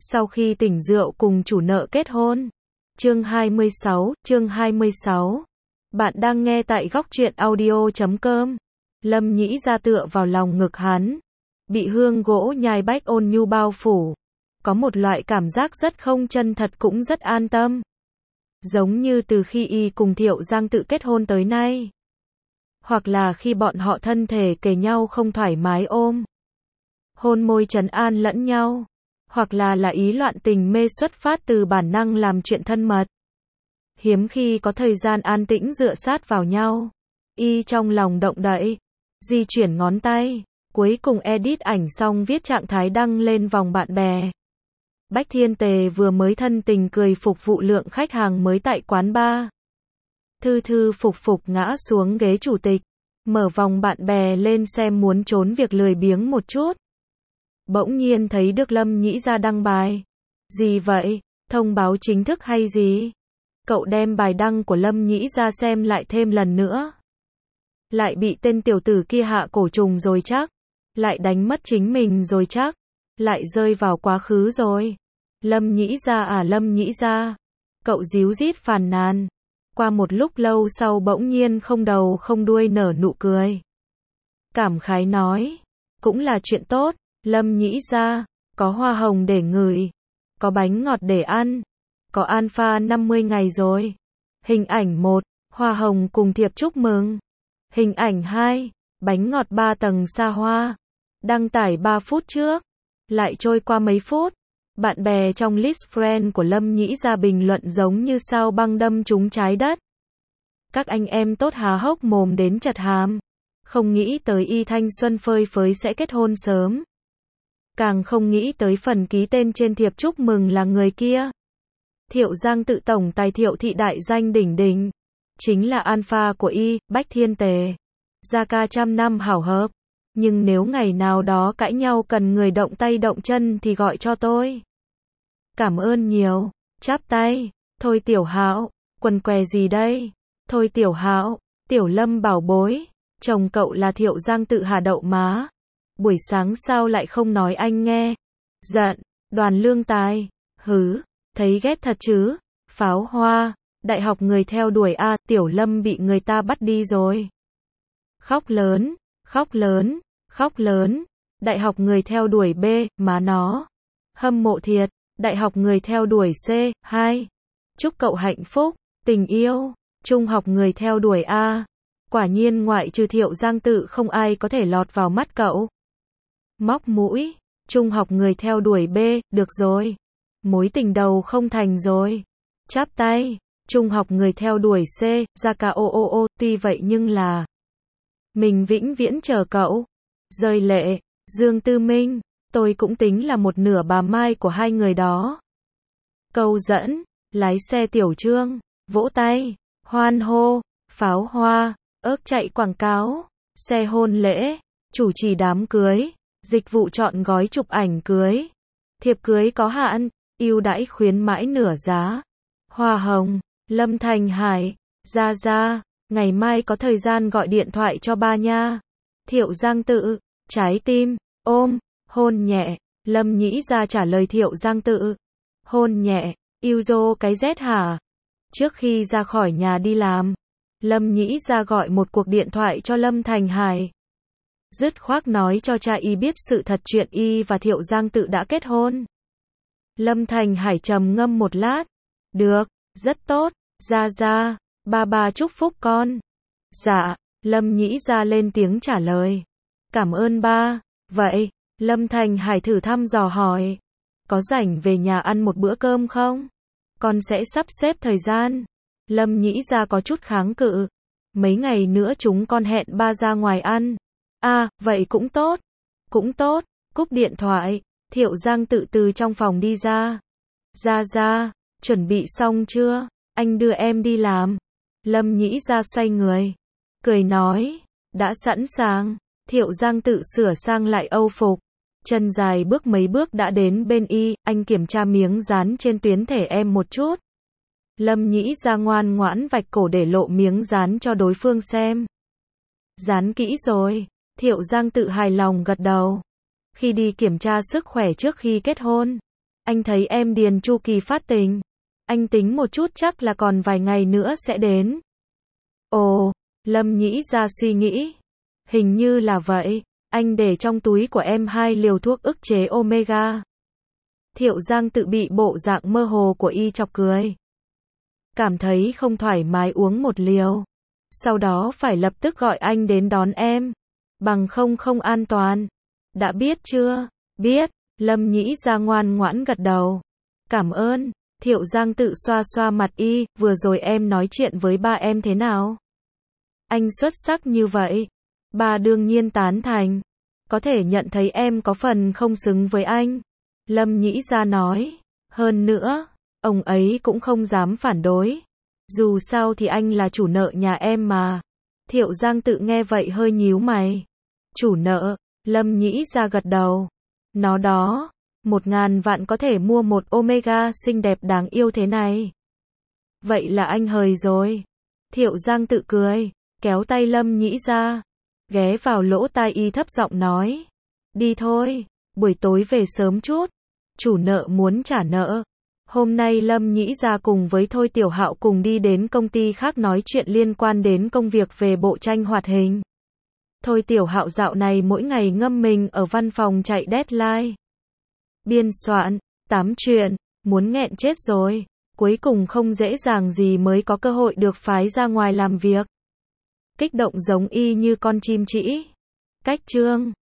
Sau khi tỉnh rượu cùng chủ nợ kết hôn. Chương 26. Bạn đang nghe tại góc truyện audio.com. Lâm Nhĩ ra tựa vào lòng ngực hắn. Bị hương gỗ nhai bách ôn nhu bao phủ. Có một loại cảm giác rất không chân thật cũng rất an tâm. Giống như từ khi y cùng Thiệu Giang tự kết hôn tới nay. Hoặc là khi bọn họ thân thể kề nhau không thoải mái ôm. Hôn môi trấn an lẫn nhau. Hoặc là ý loạn tình mê xuất phát từ bản năng làm chuyện thân mật. Hiếm khi có thời gian an tĩnh dựa sát vào nhau. Y trong lòng động đậy. Di chuyển ngón tay. Cuối cùng edit ảnh xong viết trạng thái đăng lên vòng bạn bè. Bách Thiên Tề vừa mới thân tình cười phục vụ lượng khách hàng mới tại quán bar. Thư thư phục phục ngã xuống ghế chủ tịch. Mở vòng bạn bè lên xem muốn trốn việc lười biếng một chút. Bỗng nhiên thấy được Lâm Nhĩ ra đăng bài. Gì vậy? Thông báo chính thức hay gì? Cậu đem bài đăng của Lâm Nhĩ ra xem lại thêm lần nữa. Lại bị tên tiểu tử kia hạ cổ trùng rồi chắc. Lại đánh mất chính mình rồi chắc. Lại rơi vào quá khứ rồi. Lâm Nhĩ ra à Lâm Nhĩ ra. Cậu díu dít phàn nàn. Qua một lúc lâu sau bỗng nhiên không đầu không đuôi nở nụ cười. Cảm khái nói. Cũng là chuyện tốt. Lâm Nhĩ ra. Có hoa hồng để ngửi. Có bánh ngọt để ăn. Có alpha 50 ngày rồi. Hình ảnh 1. Hoa hồng cùng thiệp chúc mừng. Hình ảnh 2. Bánh ngọt 3 tầng xa hoa. Đăng tải 3 phút trước. Lại trôi qua mấy phút. Bạn bè trong list friend của Lâm Nhĩ ra bình luận giống như sao băng đâm trúng trái đất. Các anh em tốt há hốc mồm đến chật hàm. Không nghĩ tới y thanh xuân phơi phới sẽ kết hôn sớm. Càng không nghĩ tới phần ký tên trên thiệp chúc mừng là người kia. Thiệu Giang tự tổng tài Thiệu thị đại danh đỉnh đỉnh. Chính là alpha của y, Bách Thiên Tề. Gia ca trăm năm hảo hợp. Nhưng nếu ngày nào đó cãi nhau cần người động tay động chân thì gọi cho tôi. Cảm ơn nhiều. Chắp tay. Thôi Tiểu Hạo. Quần què gì đây? Thôi Tiểu Hạo. Tiểu Lâm bảo bối. Chồng cậu là Thiệu Giang tự hà đậu má. Buổi sáng sao lại không nói anh nghe? Giận. Đoàn Lương Tài. Hứ. Thấy ghét thật chứ. Pháo hoa. Đại học người theo đuổi A. Tiểu Lâm bị người ta bắt đi rồi. Khóc lớn. Khóc lớn. Khóc lớn. Đại học người theo đuổi B. Má nó. Hâm mộ thiệt. Đại học người theo đuổi C. 2. Chúc cậu hạnh phúc. Tình yêu. Trung học người theo đuổi A. Quả nhiên ngoại trừ Thiệu Giang tự không ai có thể lọt vào mắt cậu. Móc mũi. Trung học người theo đuổi B. Được rồi. Mối tình đầu không thành rồi. Chắp tay. Trung học người theo đuổi C. Gia ca ô. Tuy vậy nhưng là. Mình vĩnh viễn chờ cậu. Rơi lệ. Dương Tư Minh. Tôi cũng tính là một nửa bà Mai của hai người đó. Câu dẫn. Lái xe Tiểu Trương. Vỗ tay. Hoan hô. Pháo hoa. Ớt chạy quảng cáo. Xe hôn lễ. Chủ trì đám cưới. Dịch vụ chọn gói chụp ảnh cưới. Thiệp cưới có hạn. Ưu đãi khuyến mãi nửa giá. Hoa hồng. Lâm Thành Hải. Ra. Ngày mai có thời gian gọi điện thoại cho ba nha. Thiệu Giang tự. Trái tim. Ôm. Hôn nhẹ. Lâm Nhĩ ra trả lời Thiệu Giang tự. Hôn nhẹ. Yêu dô cái rét hả? Trước khi ra khỏi nhà đi làm. Lâm Nhĩ ra gọi một cuộc điện thoại cho Lâm Thành Hải. Dứt khoát nói cho cha y biết sự thật chuyện y và Thiệu Giang tự đã kết hôn. Lâm Thành Hải trầm ngâm một lát. Được, rất tốt. Ra. Ba chúc phúc con. Dạ. Lâm Nhĩ ra lên tiếng trả lời. Cảm ơn ba. Vậy, Lâm Thành Hải thử thăm dò hỏi. Có rảnh về nhà ăn một bữa cơm không? Con sẽ sắp xếp thời gian. Lâm Nhĩ ra có chút kháng cự. Mấy ngày nữa chúng con hẹn ba ra ngoài ăn. À, vậy cũng tốt. Cũng tốt. Cúp điện thoại. Thiệu Giang tự từ trong phòng đi ra. Ra. Chuẩn bị xong chưa? Anh đưa em đi làm. Lâm Nhĩ ra xoay người. Cười nói. Đã sẵn sàng. Thiệu Giang tự sửa sang lại âu phục. Chân dài bước mấy bước đã đến bên y. Anh kiểm tra miếng dán trên tuyến thể em một chút. Lâm Nhĩ ra ngoan ngoãn vạch cổ để lộ miếng dán cho đối phương xem. Dán kỹ rồi. Thiệu Giang tự hài lòng gật đầu. Khi đi kiểm tra sức khỏe trước khi kết hôn, Anh thấy em điền chu kỳ phát tình. Anh tính một chút chắc là còn vài ngày nữa sẽ đến. Ồ, Lâm Nhĩ Gia suy nghĩ. Hình như là vậy. Anh để trong túi của em 2 liều thuốc ức chế omega. Thiệu Giang tự bị bộ dạng mơ hồ của y chọc cười. Cảm thấy không thoải mái uống 1 liều. Sau đó phải lập tức gọi anh đến đón em. Bằng không an toàn. Đã biết chưa? Biết. Lâm Nhĩ Gia ngoan ngoãn gật đầu. Cảm ơn. Thiệu Giang tự xoa xoa mặt y, vừa rồi em nói chuyện với ba em thế nào? Anh xuất sắc như vậy. Ba đương nhiên tán thành. Có thể nhận thấy em có phần không xứng với anh. Lâm Nhĩ Gia nói. Hơn nữa, ông ấy cũng không dám phản đối. Dù sao thì anh là chủ nợ nhà em mà. Thiệu Giang tự nghe vậy hơi nhíu mày. Chủ nợ, Lâm Nhĩ Gia gật đầu. Nó đó, 1.000 vạn có thể mua một omega xinh đẹp đáng yêu thế này. Vậy là anh hời rồi. Thiệu Giang tự cười, kéo tay Lâm Nhĩ Gia, ghé vào lỗ tai y thấp giọng nói. Đi thôi, buổi tối về sớm chút. Chủ nợ muốn trả nợ. Hôm nay Lâm Nhĩ Gia cùng với Thôi Tiểu Hạo cùng đi đến công ty khác nói chuyện liên quan đến công việc về bộ tranh hoạt hình. Thôi Tiểu Hạo dạo này mỗi ngày ngâm mình ở văn phòng chạy deadline. Biên soạn, 8 chuyện, muốn nghẹn chết rồi. Cuối cùng không dễ dàng gì mới có cơ hội được phái ra ngoài làm việc. Kích động giống y như con chim trĩ. Cách chương